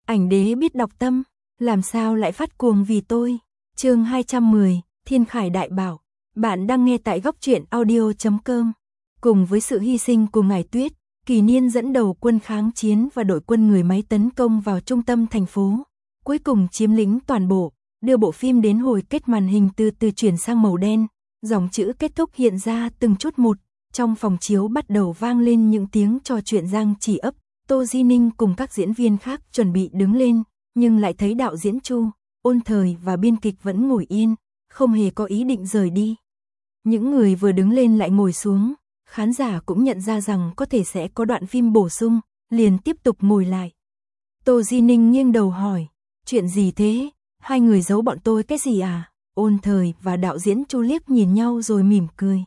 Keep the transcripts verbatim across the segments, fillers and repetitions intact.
Ảnh đế biết đọc tâm, làm sao lại phát cuồng vì tôi. Chương hai trăm mười, Thiên Khải Đại Bảo. Bạn đang nghe tại góc truyện audio chấm com. Cùng với sự hy sinh của Ngải Tuyết, Kỳ Niên dẫn đầu quân kháng chiến và đội quân người máy tấn công vào trung tâm thành phố, cuối cùng chiếm lĩnh toàn bộ, đưa bộ phim đến hồi kết màn hình từ từ chuyển sang màu đen, dòng chữ kết thúc hiện ra từng chút một. Trong phòng chiếu bắt đầu vang lên những tiếng trò chuyện Giang Chỉ Ấp, Tô Di Ninh cùng các diễn viên khác chuẩn bị đứng lên, nhưng lại thấy đạo diễn Chu, Ôn Thời và biên kịch vẫn ngồi yên, không hề có ý định rời đi. Những người vừa đứng lên lại ngồi xuống, khán giả cũng nhận ra rằng có thể sẽ có đoạn phim bổ sung, liền tiếp tục ngồi lại. Tô Di Ninh nghiêng đầu hỏi, chuyện gì thế, hai người giấu bọn tôi cái gì à? Ôn Thời và đạo diễn Chu liếc nhìn nhau rồi mỉm cười.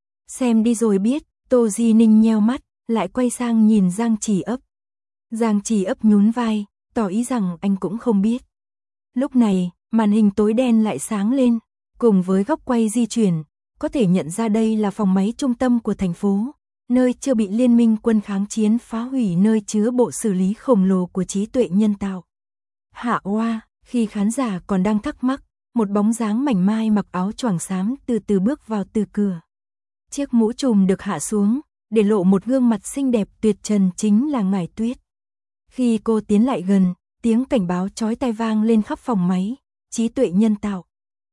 Xem đi rồi biết. Tô Di Ninh nheo mắt, lại quay sang nhìn Giang Chỉ Ấp. Giang Chỉ Ấp nhún vai, tỏ ý rằng anh cũng không biết. Lúc này, màn hình tối đen lại sáng lên, cùng với góc quay di chuyển, có thể nhận ra đây là phòng máy trung tâm của thành phố, nơi chưa bị liên minh quân kháng chiến phá hủy, nơi chứa bộ xử lý khổng lồ của trí tuệ nhân tạo. Hạ oa, khi khán giả còn đang thắc mắc, một bóng dáng mảnh mai mặc áo choàng xám từ từ bước vào từ cửa. Chiếc mũ trùm được hạ xuống, để lộ một gương mặt xinh đẹp tuyệt trần, chính là Ngải Tuyết. Khi cô tiến lại gần, tiếng cảnh báo chói tai vang lên khắp phòng máy, trí tuệ nhân tạo.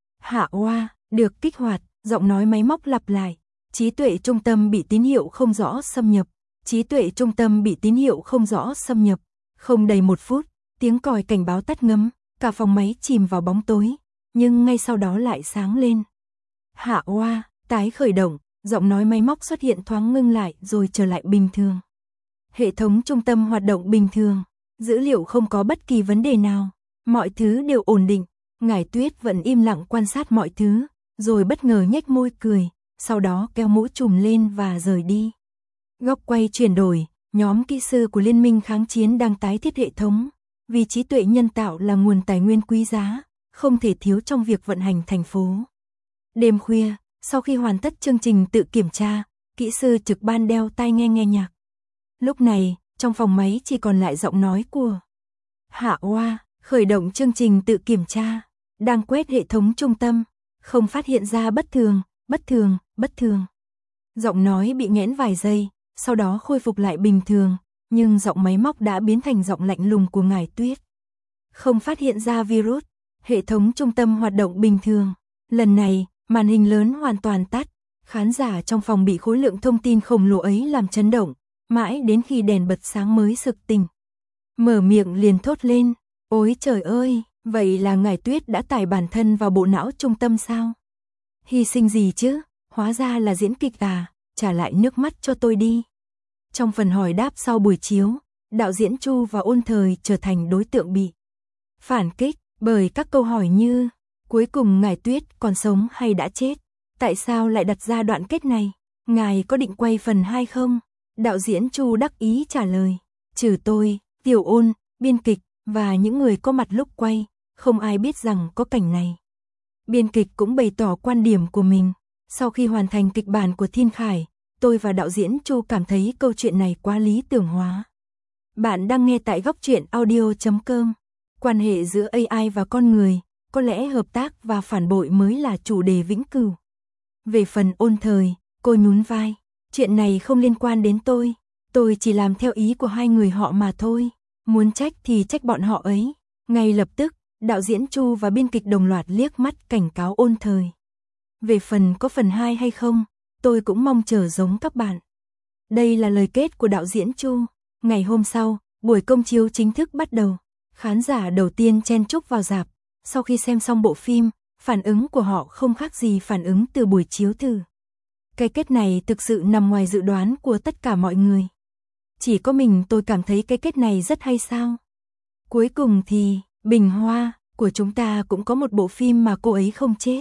Hạ oa, được kích hoạt, giọng nói máy móc lặp lại, trí tuệ trung tâm bị tín hiệu không rõ xâm nhập, trí tuệ trung tâm bị tín hiệu không rõ xâm nhập. Không đầy một phút, tiếng còi cảnh báo tắt ngấm, cả phòng máy chìm vào bóng tối, nhưng ngay sau đó lại sáng lên. Hạ oa, tái khởi động. Giọng nói máy móc xuất hiện thoáng ngưng lại rồi trở lại bình thường. Hệ thống trung tâm hoạt động bình thường, dữ liệu không có bất kỳ vấn đề nào, mọi thứ đều ổn định. Ngải Tuyết vẫn im lặng quan sát mọi thứ, rồi bất ngờ nhếch môi cười, sau đó kéo mũ trùm lên và rời đi. Góc quay chuyển đổi, nhóm kỹ sư của Liên minh kháng chiến đang tái thiết hệ thống, vì trí tuệ nhân tạo là nguồn tài nguyên quý giá, không thể thiếu trong việc vận hành thành phố. Đêm khuya, sau khi hoàn tất chương trình tự kiểm tra, kỹ sư trực ban đeo tai nghe nghe nhạc. Lúc này, trong phòng máy chỉ còn lại giọng nói của Hạ oa, khởi động chương trình tự kiểm tra, đang quét hệ thống trung tâm, không phát hiện ra bất thường, bất thường, bất thường. Giọng nói bị nghẽn vài giây, sau đó khôi phục lại bình thường, nhưng giọng máy móc đã biến thành giọng lạnh lùng của Ngải Tuyết. Không phát hiện ra virus, hệ thống trung tâm hoạt động bình thường. Lần này, màn hình lớn hoàn toàn tắt, khán giả trong phòng bị khối lượng thông tin khổng lồ ấy làm chấn động, mãi đến khi đèn bật sáng mới sực tỉnh. Mở miệng liền thốt lên, ôi trời ơi, vậy là Ngải Tuyết đã tải bản thân vào bộ não trung tâm sao? Hy sinh gì chứ, hóa ra là diễn kịch à, trả lại nước mắt cho tôi đi. Trong phần hỏi đáp sau buổi chiếu, đạo diễn Chu và Ôn Thời trở thành đối tượng bị phản kích bởi các câu hỏi như: cuối cùng Ngải Tuyết còn sống hay đã chết? Tại sao lại đặt ra đoạn kết này? Ngài có định quay phần hai không? Đạo diễn Chu đắc ý trả lời, trừ tôi, Tiểu Ôn, biên kịch và những người có mặt lúc quay, không ai biết rằng có cảnh này. Biên kịch cũng bày tỏ quan điểm của mình, sau khi hoàn thành kịch bản của Thiên Khải, tôi và đạo diễn Chu cảm thấy câu chuyện này quá lý tưởng hóa. Bạn đang nghe tại góc truyện audio chấm com. Quan hệ giữa a i và con người, có lẽ hợp tác và phản bội mới là chủ đề vĩnh cửu. Về phần Ôn Thời, cô nhún vai, chuyện này không liên quan đến tôi, tôi chỉ làm theo ý của hai người họ mà thôi, muốn trách thì trách bọn họ ấy. Ngay lập tức, đạo diễn Chu và biên kịch đồng loạt liếc mắt cảnh cáo Ôn Thời. Về phần có phần hai hay không, tôi cũng mong chờ giống các bạn. Đây là lời kết của đạo diễn Chu. Ngày hôm sau, buổi công chiếu chính thức bắt đầu. Khán giả đầu tiên chen chúc vào rạp. Sau khi xem xong bộ phim, phản ứng của họ không khác gì phản ứng từ buổi chiếu thử. Cái kết này thực sự nằm ngoài dự đoán của tất cả mọi người. Chỉ có mình tôi cảm thấy cái kết này rất hay sao. Cuối cùng thì, Bình Hoa của chúng ta cũng có một bộ phim mà cô ấy không chết.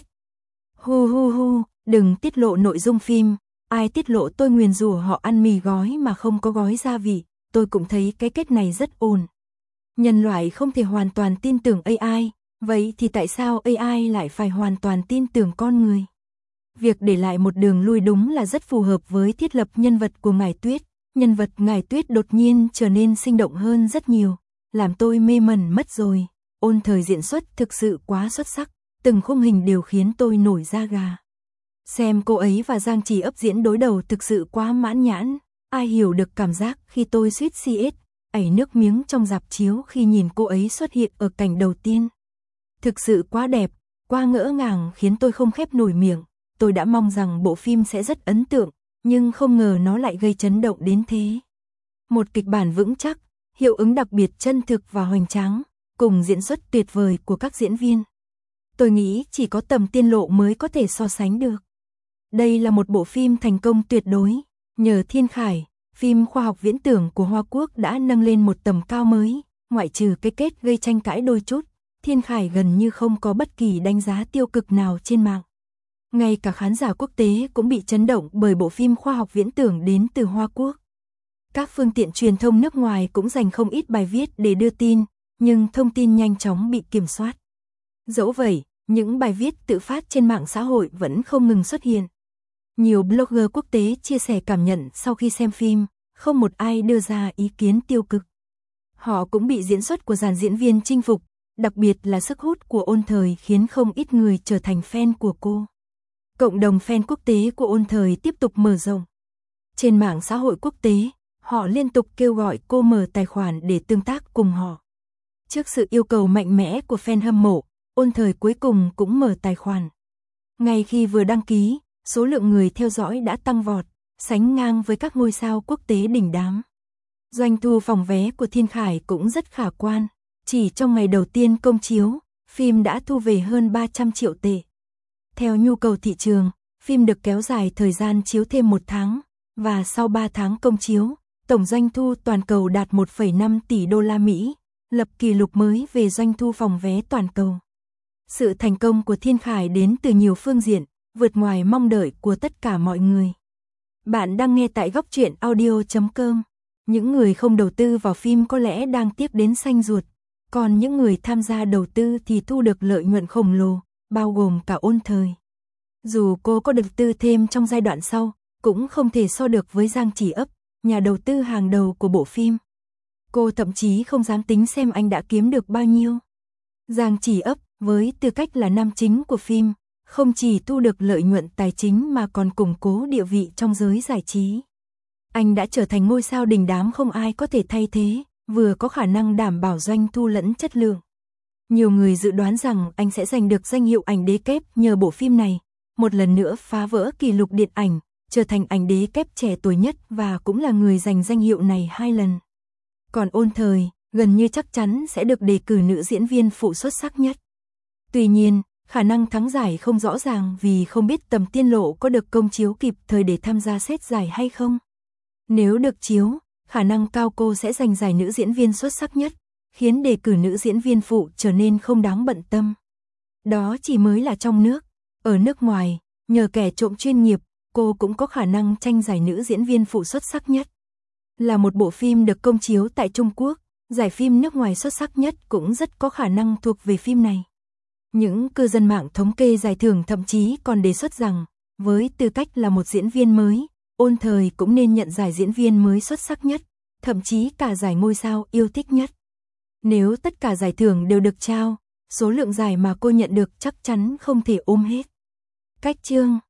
Hu hu hu, đừng tiết lộ nội dung phim, ai tiết lộ tôi nguyền rủa họ ăn mì gói mà không có gói gia vị. Tôi cũng thấy cái kết này rất ổn. Nhân loại không thể hoàn toàn tin tưởng a i, vậy thì tại sao a i lại phải hoàn toàn tin tưởng con người? Việc để lại một đường lui đúng là rất phù hợp với thiết lập nhân vật của Ngải Tuyết. Nhân vật Ngải Tuyết đột nhiên trở nên sinh động hơn rất nhiều, làm tôi mê mẩn mất rồi. Ôn Thời diễn xuất thực sự quá xuất sắc, từng khung hình đều khiến tôi nổi da gà. Xem cô ấy và Giang Trì Ấp diễn đối đầu thực sự quá mãn nhãn, ai hiểu được cảm giác khi tôi suýt xê ét, ảy nước miếng trong rạp chiếu khi nhìn cô ấy xuất hiện ở cảnh đầu tiên. Thực sự quá đẹp, quá ngỡ ngàng khiến tôi không khép nổi miệng. Tôi đã mong rằng bộ phim sẽ rất ấn tượng, nhưng không ngờ nó lại gây chấn động đến thế. Một kịch bản vững chắc, hiệu ứng đặc biệt chân thực và hoành tráng, cùng diễn xuất tuyệt vời của các diễn viên. Tôi nghĩ chỉ có Tầm Tiên Lộ mới có thể so sánh được. Đây là một bộ phim thành công tuyệt đối, nhờ Thiên Khải, phim khoa học viễn tưởng của Hoa Quốc đã nâng lên một tầm cao mới, ngoại trừ cái kết gây tranh cãi đôi chút, Thiên Khải gần như không có bất kỳ đánh giá tiêu cực nào trên mạng. Ngay cả khán giả quốc tế cũng bị chấn động bởi bộ phim khoa học viễn tưởng đến từ Hoa Quốc. Các phương tiện truyền thông nước ngoài cũng dành không ít bài viết để đưa tin, nhưng thông tin nhanh chóng bị kiểm soát. Dẫu vậy, những bài viết tự phát trên mạng xã hội vẫn không ngừng xuất hiện. Nhiều blogger quốc tế chia sẻ cảm nhận sau khi xem phim, không một ai đưa ra ý kiến tiêu cực. Họ cũng bị diễn xuất của dàn diễn viên chinh phục, đặc biệt là sức hút của Ôn Thời khiến không ít người trở thành fan của cô. Cộng đồng fan quốc tế của Ôn Thời tiếp tục mở rộng. Trên mạng xã hội quốc tế, họ liên tục kêu gọi cô mở tài khoản để tương tác cùng họ. Trước sự yêu cầu mạnh mẽ của fan hâm mộ, Ôn Thời cuối cùng cũng mở tài khoản. Ngay khi vừa đăng ký, số lượng người theo dõi đã tăng vọt, sánh ngang với các ngôi sao quốc tế đỉnh đám. Doanh thu phòng vé của Thiên Khải cũng rất khả quan, chỉ trong ngày đầu tiên công chiếu, phim đã thu về hơn ba trăm triệu tệ. Theo nhu cầu thị trường, phim được kéo dài thời gian chiếu thêm một tháng, và sau ba tháng công chiếu, tổng doanh thu toàn cầu đạt một phẩy năm tỷ đô la Mỹ, lập kỷ lục mới về doanh thu phòng vé toàn cầu. Sự thành công của Thiên Khải đến từ nhiều phương diện, vượt ngoài mong đợi của tất cả mọi người. Bạn đang nghe tại góc truyện audio chấm com. Những người không đầu tư vào phim có lẽ đang tiếp đến xanh ruột, còn những người tham gia đầu tư thì thu được lợi nhuận khổng lồ, bao gồm cả Ôn Thời. Dù cô có đầu tư thêm trong giai đoạn sau, cũng không thể so được với Giang Trì Ấp, nhà đầu tư hàng đầu của bộ phim. Cô thậm chí không dám tính xem anh đã kiếm được bao nhiêu. Giang Trì Ấp, với tư cách là nam chính của phim, không chỉ thu được lợi nhuận tài chính mà còn củng cố địa vị trong giới giải trí. Anh đã trở thành ngôi sao đình đám không ai có thể thay thế, vừa có khả năng đảm bảo doanh thu lẫn chất lượng. Nhiều người dự đoán rằng anh sẽ giành được danh hiệu ảnh đế kép nhờ bộ phim này, một lần nữa phá vỡ kỷ lục điện ảnh, trở thành ảnh đế kép trẻ tuổi nhất và cũng là người giành danh hiệu này hai lần. Còn Ôn Thời, gần như chắc chắn sẽ được đề cử nữ diễn viên phụ xuất sắc nhất. Tuy nhiên, khả năng thắng giải không rõ ràng vì không biết Tầm Tiên Lộ có được công chiếu kịp thời để tham gia xét giải hay không. Nếu được chiếu, khả năng cao cô sẽ giành giải nữ diễn viên xuất sắc nhất, khiến đề cử nữ diễn viên phụ trở nên không đáng bận tâm. Đó chỉ mới là trong nước. Ở nước ngoài, nhờ kẻ trộm chuyên nghiệp, cô cũng có khả năng tranh giải nữ diễn viên phụ xuất sắc nhất. Là một bộ phim được công chiếu tại Trung Quốc, giải phim nước ngoài xuất sắc nhất cũng rất có khả năng thuộc về phim này. Những cư dân mạng thống kê giải thưởng thậm chí còn đề xuất rằng, với tư cách là một diễn viên mới, Ôn Thời cũng nên nhận giải diễn viên mới xuất sắc nhất, thậm chí cả giải ngôi sao yêu thích nhất. Nếu tất cả giải thưởng đều được trao, số lượng giải mà cô nhận được chắc chắn không thể ôm hết. Cách chương